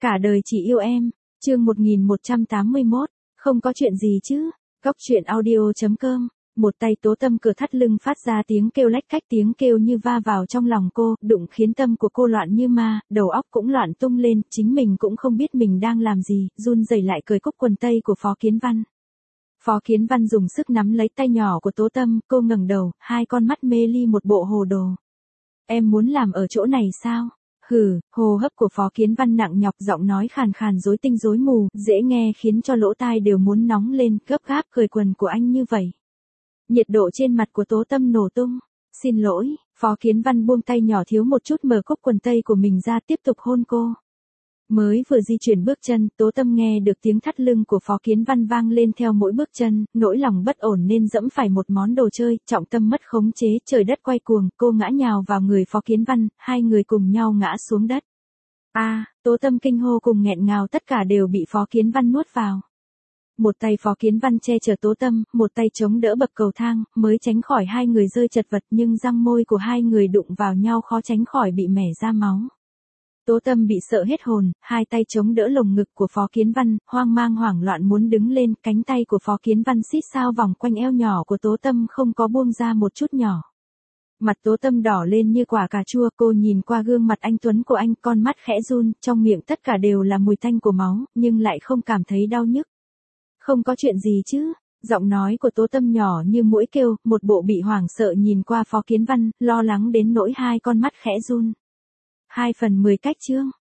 Cả đời chỉ yêu em, chương 1181, không có chuyện gì chứ, góc chuyện audio.com, một tay Tố Tâm cửa thắt lưng phát ra tiếng kêu lách cách, tiếng kêu như va vào trong lòng cô, đụng khiến tâm của cô loạn như ma, đầu óc cũng loạn tung lên, chính mình cũng không biết mình đang làm gì, run rẩy lại cởi cúc quần tây của Phó Kiến Văn. Phó Kiến Văn dùng sức nắm lấy tay nhỏ của Tố Tâm, cô ngẩng đầu, hai con mắt mê ly một bộ hồ đồ. Em muốn làm ở chỗ này sao? Hừ, hô hấp của Phó Kiến Văn nặng nhọc, giọng nói khàn khàn rối tinh rối mù, dễ nghe khiến cho lỗ tai đều muốn nóng lên, gấp gáp cởi quần của anh như vậy. Nhiệt độ trên mặt của Tố Tâm nổ tung. Xin lỗi, Phó Kiến Văn buông tay nhỏ thiếu một chút mở cúc quần tây của mình ra, tiếp tục hôn cô. Mới vừa di chuyển bước chân, Tố Tâm nghe được tiếng thắt lưng của Phó Kiến Văn vang lên theo mỗi bước chân, nỗi lòng bất ổn nên dẫm phải một món đồ chơi, trọng tâm mất khống chế, trời đất quay cuồng, cô ngã nhào vào người Phó Kiến Văn, hai người cùng nhau ngã xuống đất. Tố Tâm kinh hô cùng nghẹn ngào, tất cả đều bị Phó Kiến Văn nuốt vào. Một tay Phó Kiến Văn che chở Tố Tâm, một tay chống đỡ bậc cầu thang, mới tránh khỏi hai người rơi chật vật, nhưng răng môi của hai người đụng vào nhau khó tránh khỏi bị mẻ ra máu. Tố Tâm bị sợ hết hồn, hai tay chống đỡ lồng ngực của Phó Kiến Văn, hoang mang hoảng loạn muốn đứng lên, cánh tay của Phó Kiến Văn xít sao vòng quanh eo nhỏ của Tố Tâm không có buông ra một chút nhỏ. Mặt Tố Tâm đỏ lên như quả cà chua, cô nhìn qua gương mặt anh tuấn của anh, con mắt khẽ run, trong miệng tất cả đều là mùi tanh của máu, nhưng lại không cảm thấy đau nhức. Không có chuyện gì chứ? Giọng nói của Tố Tâm nhỏ như muỗi kêu, một bộ bị hoảng sợ nhìn qua Phó Kiến Văn, lo lắng đến nỗi hai con mắt khẽ run. 2/10 cách chương.